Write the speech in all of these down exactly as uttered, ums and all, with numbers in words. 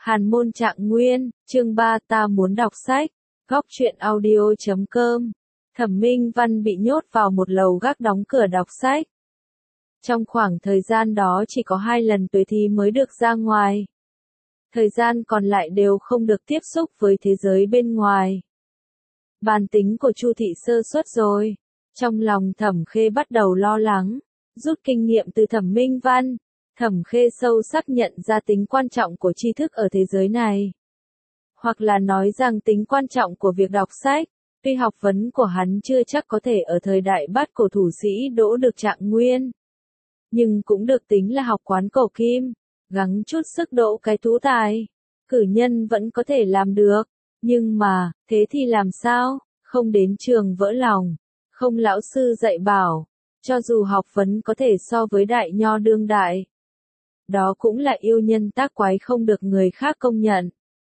Hàn môn Trạng Nguyên, chương ba ta muốn đọc sách, góc truyện audio chấm com. Thẩm Minh Văn bị nhốt vào một lầu gác đóng cửa đọc sách. Trong khoảng thời gian đó chỉ có hai lần Tuệ Thi mới được ra ngoài. Thời gian còn lại đều không được tiếp xúc với thế giới bên ngoài. Bản tính của Chu Thị sơ suất rồi. Trong lòng Thẩm Khê bắt đầu lo lắng, rút kinh nghiệm từ Thẩm Minh Văn. Thẩm Khê sâu sắc nhận ra tính quan trọng của tri thức ở thế giới này. Hoặc là nói rằng tính quan trọng của việc đọc sách, tuy học vấn của hắn chưa chắc có thể ở thời đại bát cổ thủ sĩ đỗ được Trạng Nguyên. Nhưng cũng được tính là học quán cổ kim, gắng chút sức đỗ cái tú tài. Cử nhân vẫn có thể làm được, nhưng mà, thế thì làm sao, không đến trường vỡ lòng, không lão sư dạy bảo, cho dù học vấn có thể so với đại nho đương đại. Đó cũng là yêu nhân tác quái không được người khác công nhận.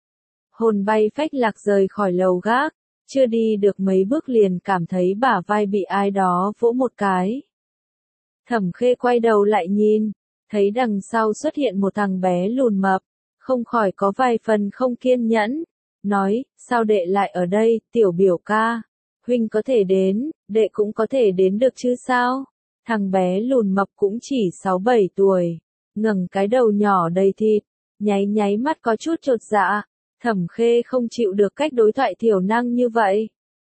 Hồn bay phách lạc rời khỏi lầu gác, chưa đi được mấy bước liền cảm thấy bả vai bị ai đó vỗ một cái. Thẩm Khê quay đầu lại nhìn, thấy đằng sau xuất hiện một thằng bé lùn mập, không khỏi có vài phần không kiên nhẫn, nói, sao đệ lại ở đây, tiểu biểu ca, huynh có thể đến, đệ cũng có thể đến được chứ sao? Thằng bé lùn mập cũng chỉ sáu bảy tuổi, ngẩng cái đầu nhỏ đầy thịt, nháy nháy mắt có chút chột dạ. Thẩm Khê không chịu được cách đối thoại thiểu năng như vậy.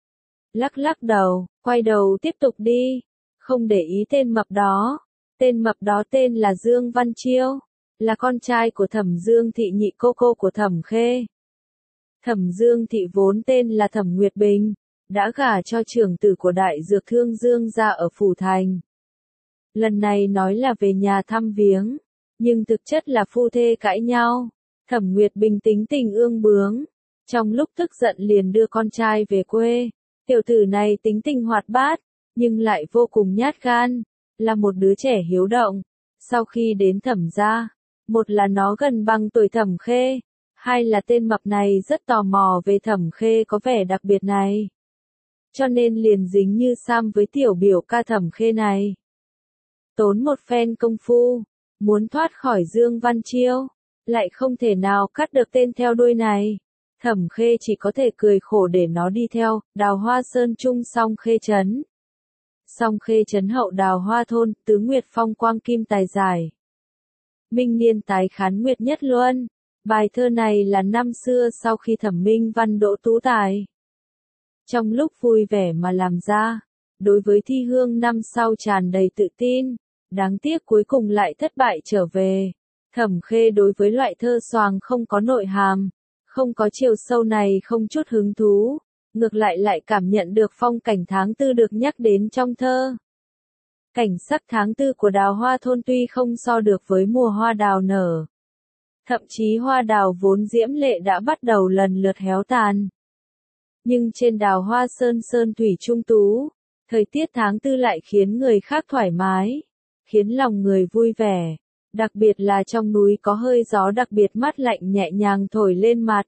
Lắc lắc đầu, quay đầu tiếp tục đi, không để ý tên mập đó. Tên mập đó tên là Dương Văn Chiêu, là con trai của Thẩm Dương Thị nhị cô cô của Thẩm Khê. Thẩm Dương Thị vốn tên là Thẩm Nguyệt Bình, đã gả cho trưởng tử của đại dược thương Dương gia ở Phủ Thành. Lần này nói là về nhà thăm viếng, nhưng thực chất là phu thê cãi nhau. Thẩm Nguyệt Bình tính tình ương bướng, trong lúc tức giận liền đưa con trai về quê. Tiểu tử này tính tình hoạt bát, nhưng lại vô cùng nhát gan, là một đứa trẻ hiếu động. Sau khi đến Thẩm gia, một là nó gần bằng tuổi Thẩm Khê, hai là tên mập này rất tò mò về Thẩm Khê có vẻ đặc biệt này. Cho nên liền dính như sam với tiểu biểu ca Thẩm Khê này. Tốn một phen công phu, muốn thoát khỏi Dương Văn Chiêu, lại không thể nào cắt được tên theo đuôi này. Thẩm Khê chỉ có thể cười khổ để nó đi theo, Đào Hoa Sơn Trung Song Khê Trấn. Song Khê Trấn hậu Đào Hoa Thôn, tứ nguyệt phong quang kim tài giải. Minh niên tái khán nguyệt nhất luân. Bài thơ này là năm xưa sau khi Thẩm Minh Văn đỗ tú tài. Trong lúc vui vẻ mà làm ra, đối với thi hương năm sau tràn đầy tự tin, đáng tiếc cuối cùng lại thất bại trở về. Thẩm Khê đối với loại thơ xoàng không có nội hàm, không có chiều sâu này không chút hứng thú, ngược lại lại cảm nhận được phong cảnh tháng tư được nhắc đến trong thơ. Cảnh sắc tháng tư của Đào Hoa Thôn tuy không so được với mùa hoa đào nở. Thậm chí hoa đào vốn diễm lệ đã bắt đầu lần lượt héo tàn. Nhưng trên Đào Hoa Sơn sơn thủy trung tú, thời tiết tháng tư lại khiến người khác thoải mái, khiến lòng người vui vẻ. Đặc biệt là trong núi có hơi gió đặc biệt mát lạnh nhẹ nhàng thổi lên mặt.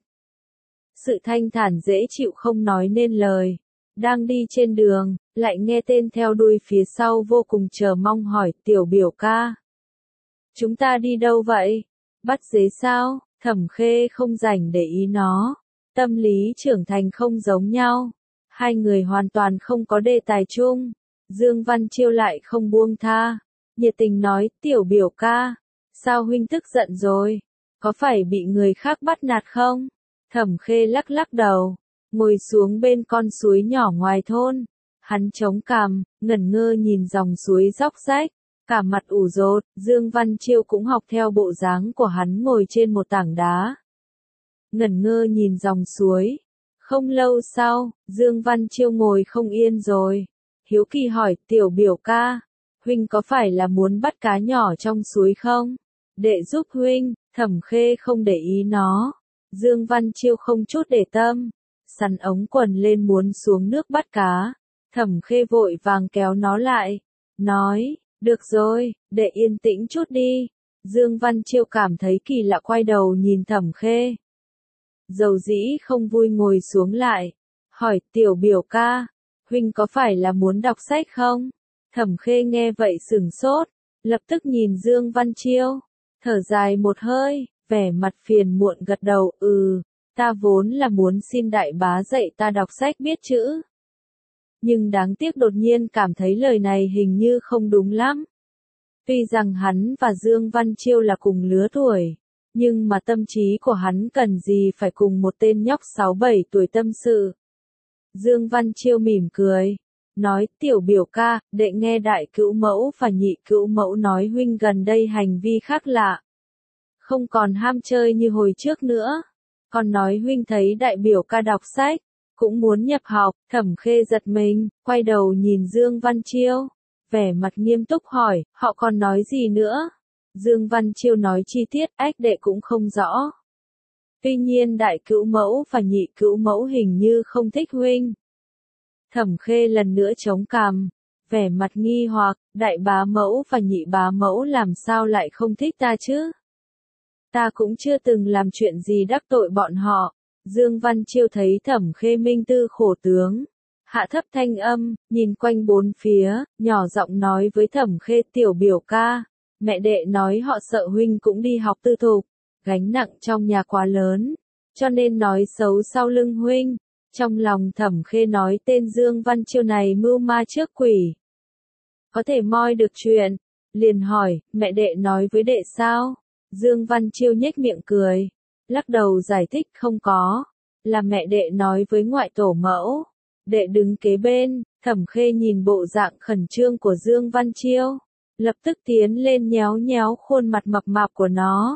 Sự thanh thản dễ chịu không nói nên lời. Đang đi trên đường, lại nghe tên theo đuôi phía sau vô cùng chờ mong hỏi, tiểu biểu ca. Chúng ta đi đâu vậy? Bắt dế sao? Thẩm Khê không rảnh để ý nó. Tâm lý trưởng thành không giống nhau. Hai người hoàn toàn không có đề tài chung. Dương Văn Chiêu lại không buông tha. Nhiệt tình nói, tiểu biểu ca, sao huynh tức giận rồi? Có phải bị người khác bắt nạt không? Thẩm Khê lắc lắc đầu, ngồi xuống bên con suối nhỏ ngoài thôn. Hắn chống cằm, ngẩn ngơ nhìn dòng suối róc rách, cả mặt ủ rột. Dương Văn Chiêu cũng học theo bộ dáng của hắn ngồi trên một tảng đá. Ngẩn ngơ nhìn dòng suối. Không lâu sau, Dương Văn Chiêu ngồi không yên rồi. Hiếu kỳ hỏi, tiểu biểu ca, huynh có phải là muốn bắt cá nhỏ trong suối không? Đệ giúp huynh. Thẩm Khê không để ý nó. Dương Văn Chiêu không chút để tâm, sắn ống quần lên muốn xuống nước bắt cá. Thẩm Khê vội vàng kéo nó lại, nói, được rồi, đệ yên tĩnh chút đi. Dương Văn Chiêu cảm thấy kỳ lạ quay đầu nhìn Thẩm Khê. Dầu dĩ không vui ngồi xuống lại, hỏi, tiểu biểu ca, huynh có phải là muốn đọc sách không? Thẩm Khê nghe vậy sửng sốt, lập tức nhìn Dương Văn Chiêu, thở dài một hơi, vẻ mặt phiền muộn gật đầu, ừ, ta vốn là muốn xin đại bá dạy ta đọc sách biết chữ. Nhưng đáng tiếc đột nhiên cảm thấy lời này hình như không đúng lắm. Tuy rằng hắn và Dương Văn Chiêu là cùng lứa tuổi, nhưng mà tâm trí của hắn cần gì phải cùng một tên nhóc sáu bảy tuổi tâm sự. Dương Văn Chiêu mỉm cười, nói, tiểu biểu ca, đệ nghe đại cữu mẫu và nhị cữu mẫu nói huynh gần đây hành vi khác lạ. Không còn ham chơi như hồi trước nữa. Còn nói huynh thấy đại biểu ca đọc sách, cũng muốn nhập học. Thẩm Khê giật mình, quay đầu nhìn Dương Văn Chiêu, vẻ mặt nghiêm túc hỏi, họ còn nói gì nữa? Dương Văn Chiêu nói chi tiết, ách đệ cũng không rõ. Tuy nhiên đại cữu mẫu và nhị cữu mẫu hình như không thích huynh. Thẩm Khê lần nữa chống cằm, vẻ mặt nghi hoặc, đại bá mẫu và nhị bá mẫu làm sao lại không thích ta chứ? Ta cũng chưa từng làm chuyện gì đắc tội bọn họ. Dương Văn Chiêu thấy Thẩm Khê minh tư khổ tướng, hạ thấp thanh âm, nhìn quanh bốn phía, nhỏ giọng nói với Thẩm Khê, tiểu biểu ca, mẹ đệ nói họ sợ huynh cũng đi học tư thục, gánh nặng trong nhà quá lớn, cho nên nói xấu sau lưng huynh. Trong lòng Thẩm Khê nói tên Dương Văn Chiêu này mưu ma trước quỷ. Có thể moi được chuyện, liền hỏi, mẹ đệ nói với đệ sao? Dương Văn Chiêu nhếch miệng cười, lắc đầu giải thích không có, là mẹ đệ nói với ngoại tổ mẫu. Đệ đứng kế bên, Thẩm Khê nhìn bộ dạng khẩn trương của Dương Văn Chiêu, lập tức tiến lên nhéo nhéo khuôn mặt mập mạp của nó.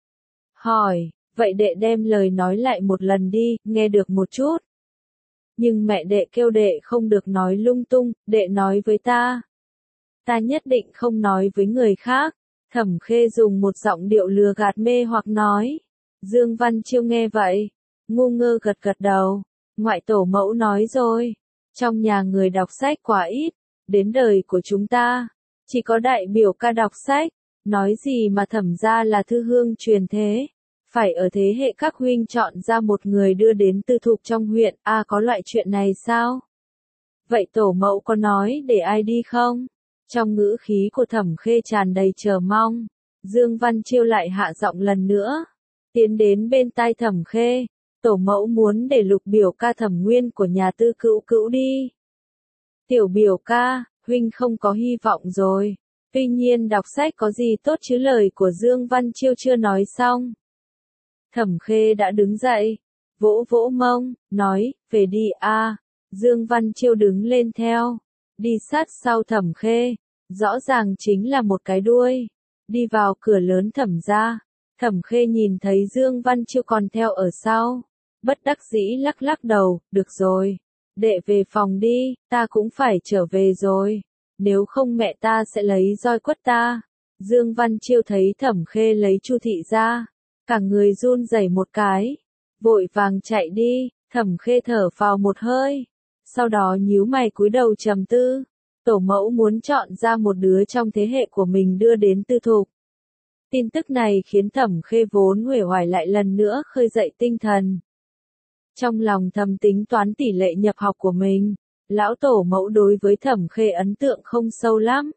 Hỏi, vậy đệ đem lời nói lại một lần đi, nghe được một chút. Nhưng mẹ đệ kêu đệ không được nói lung tung, đệ nói với ta. Ta nhất định không nói với người khác. Thẩm Khê dùng một giọng điệu lừa gạt mê hoặc nói. Dương Văn Chiêu nghe vậy, ngu ngơ gật gật đầu. Ngoại tổ mẫu nói rồi, trong nhà người đọc sách quá ít, đến đời của chúng ta, chỉ có đại biểu ca đọc sách, nói gì mà Thẩm gia là thư hương truyền thế. Phải ở thế hệ các huynh chọn ra một người đưa đến tư thục trong huyện, à có loại chuyện này sao? Vậy tổ mẫu có nói để ai đi không? Trong ngữ khí của Thẩm Khê tràn đầy chờ mong, Dương Văn Chiêu lại hạ giọng lần nữa, tiến đến bên tai Thẩm Khê, tổ mẫu muốn để lục biểu ca Thẩm Nguyên của nhà tư cữu cữu đi. Tiểu biểu ca, huynh không có hy vọng rồi, tuy nhiên đọc sách có gì tốt chứ, lời của Dương Văn Chiêu chưa nói xong. Thẩm Khê đã đứng dậy, vỗ vỗ mông, nói, về đi a. Dương Văn Chiêu đứng lên theo, đi sát sau Thẩm Khê, rõ ràng chính là một cái đuôi, đi vào cửa lớn Thẩm gia. Thẩm Khê nhìn thấy Dương Văn Chiêu còn theo ở sau, bất đắc dĩ lắc lắc đầu, được rồi, đệ về phòng đi, ta cũng phải trở về rồi, nếu không mẹ ta sẽ lấy roi quất ta. Dương Văn Chiêu thấy Thẩm Khê lấy Chu thị ra, cả người run rẩy một cái, vội vàng chạy đi. Thẩm Khê thở phào một hơi, sau đó nhíu mày cúi đầu trầm tư. Tổ mẫu muốn chọn ra một đứa trong thế hệ của mình đưa đến tư thục. Tin tức này khiến Thẩm Khê vốn uể oải lại lần nữa khơi dậy tinh thần. Trong lòng thầm tính toán tỷ lệ nhập học của mình, lão tổ mẫu đối với Thẩm Khê ấn tượng không sâu lắm.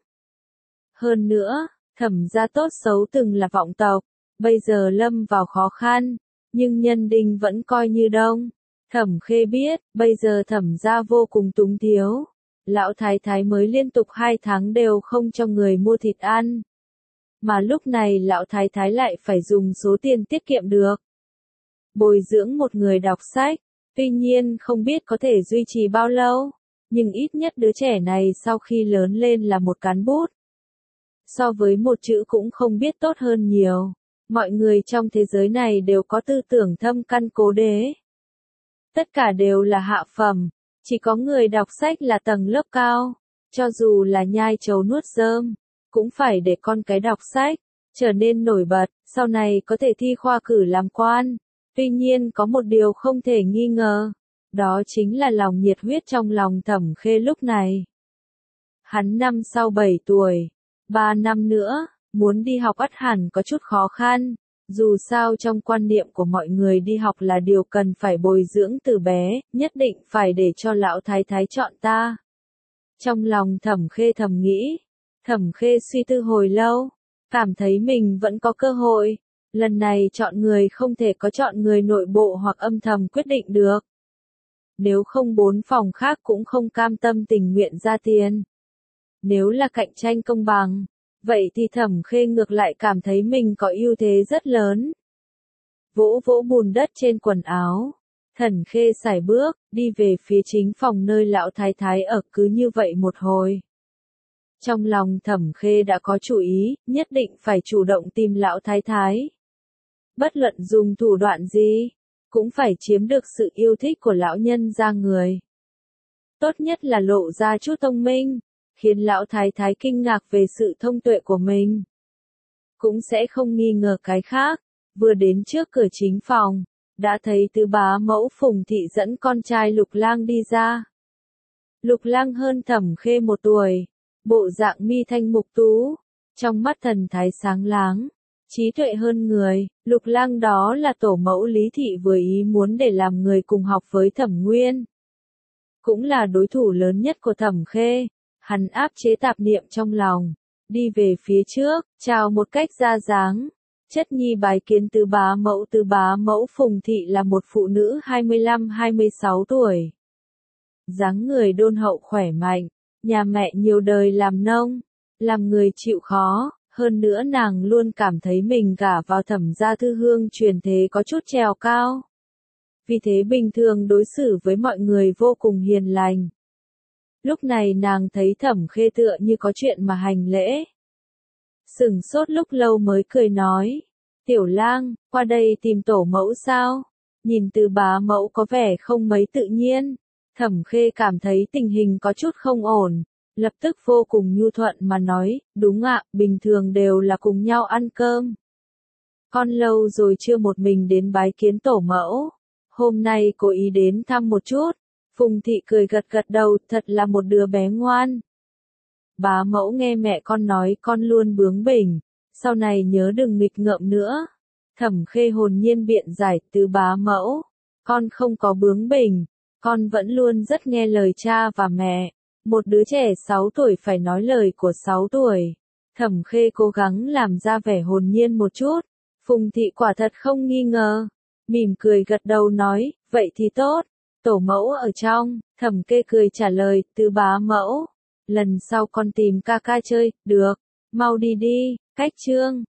Hơn nữa, Thẩm gia tốt xấu từng là vọng tộc, bây giờ lâm vào khó khăn, nhưng nhân đinh vẫn coi như đông. Thẩm Khê biết, bây giờ Thẩm gia vô cùng túng thiếu. Lão thái thái mới liên tục hai tháng đều không cho người mua thịt ăn. Mà lúc này lão thái thái lại phải dùng số tiền tiết kiệm được bồi dưỡng một người đọc sách, tuy nhiên không biết có thể duy trì bao lâu, nhưng ít nhất đứa trẻ này sau khi lớn lên là một cán bút. So với một chữ cũng không biết tốt hơn nhiều. Mọi người trong thế giới này đều có tư tưởng thâm căn cố đế. Tất cả đều là hạ phẩm, chỉ có người đọc sách là tầng lớp cao. Cho dù là nhai trầu nuốt rơm, cũng phải để con cái đọc sách, trở nên nổi bật, sau này có thể thi khoa cử làm quan. Tuy nhiên có một điều không thể nghi ngờ, đó chính là lòng nhiệt huyết trong lòng Thẩm Khê lúc này. Hắn năm sau bảy tuổi, ba năm nữa, muốn đi học ắt hẳn có chút khó khăn, dù sao trong quan niệm của mọi người đi học là điều cần phải bồi dưỡng từ bé, nhất định phải để cho lão thái thái chọn ta. Trong lòng Thẩm Khê thầm nghĩ, Thẩm Khê suy tư hồi lâu, cảm thấy mình vẫn có cơ hội, Lần này chọn người không thể có chọn người nội bộ hoặc âm thầm quyết định được. Nếu không bốn phòng khác cũng không cam tâm tình nguyện ra tiền. Nếu là cạnh tranh công bằng, vậy thì Thẩm Khê ngược lại cảm thấy mình có ưu thế rất lớn. Vỗ vỗ bùn đất trên quần áo, Thẩm Khê sải bước, đi về phía chính phòng nơi lão thái thái ở, cứ như vậy một hồi. Trong lòng Thẩm Khê đã có chủ ý, nhất định phải chủ động tìm lão thái thái. Bất luận dùng thủ đoạn gì, cũng phải chiếm được sự yêu thích của lão nhân gia người. Tốt nhất là lộ ra chút thông minh, khiến lão thái thái kinh ngạc về sự thông tuệ của mình. Cũng sẽ không nghi ngờ cái khác, vừa đến trước cửa chính phòng, đã thấy tứ bá mẫu Phùng Thị dẫn con trai Lục Lang đi ra. Lục Lang hơn Thẩm Khê một tuổi, bộ dạng mi thanh mục tú, trong mắt thần thái sáng láng, trí tuệ hơn người. Lục Lang đó là tổ mẫu Lý Thị vừa ý muốn để làm người cùng học với Thẩm Nguyên. Cũng là đối thủ lớn nhất của Thẩm Khê, hắn áp chế tạp niệm trong lòng, đi về phía trước, chào một cách ra dáng. Chất nhi bái kiến tứ bá mẫu. Tứ bá mẫu Phùng Thị là một phụ nữ hai mươi lăm hai mươi sáu tuổi. Dáng người đôn hậu khỏe mạnh, nhà mẹ nhiều đời làm nông, làm người chịu khó, hơn nữa nàng luôn cảm thấy mình gả vào Thẩm gia thư hương truyền thế có chút trèo cao. Vì thế bình thường đối xử với mọi người vô cùng hiền lành. Lúc này nàng thấy Thẩm Khê tựa như có chuyện mà hành lễ. Sửng sốt lúc lâu mới cười nói, Tiểu Lang, qua đây tìm tổ mẫu sao? Nhìn Tứ bá mẫu có vẻ không mấy tự nhiên. Thẩm Khê cảm thấy tình hình có chút không ổn, lập tức vô cùng nhu thuận mà nói, đúng ạ, bình thường đều là cùng nhau ăn cơm. Con lâu rồi chưa một mình đến bái kiến tổ mẫu, hôm nay cố ý đến thăm một chút. Phùng Thị cười gật gật đầu, thật là một đứa bé ngoan. Bá mẫu nghe mẹ con nói con luôn bướng bỉnh, sau này nhớ đừng nghịch ngợm nữa. Thẩm Khê hồn nhiên biện giải, Tứ bá mẫu, con không có bướng bỉnh, con vẫn luôn rất nghe lời cha và mẹ. Một đứa trẻ sáu tuổi phải nói lời của sáu tuổi. Thẩm Khê cố gắng làm ra vẻ hồn nhiên một chút. Phùng Thị quả thật không nghi ngờ, mỉm cười gật đầu nói, vậy thì tốt. Tổ mẫu ở trong. Thẩm Khê cười trả lời, Tứ bá mẫu, lần sau con tìm ca ca chơi, được, mau đi đi. Cách chương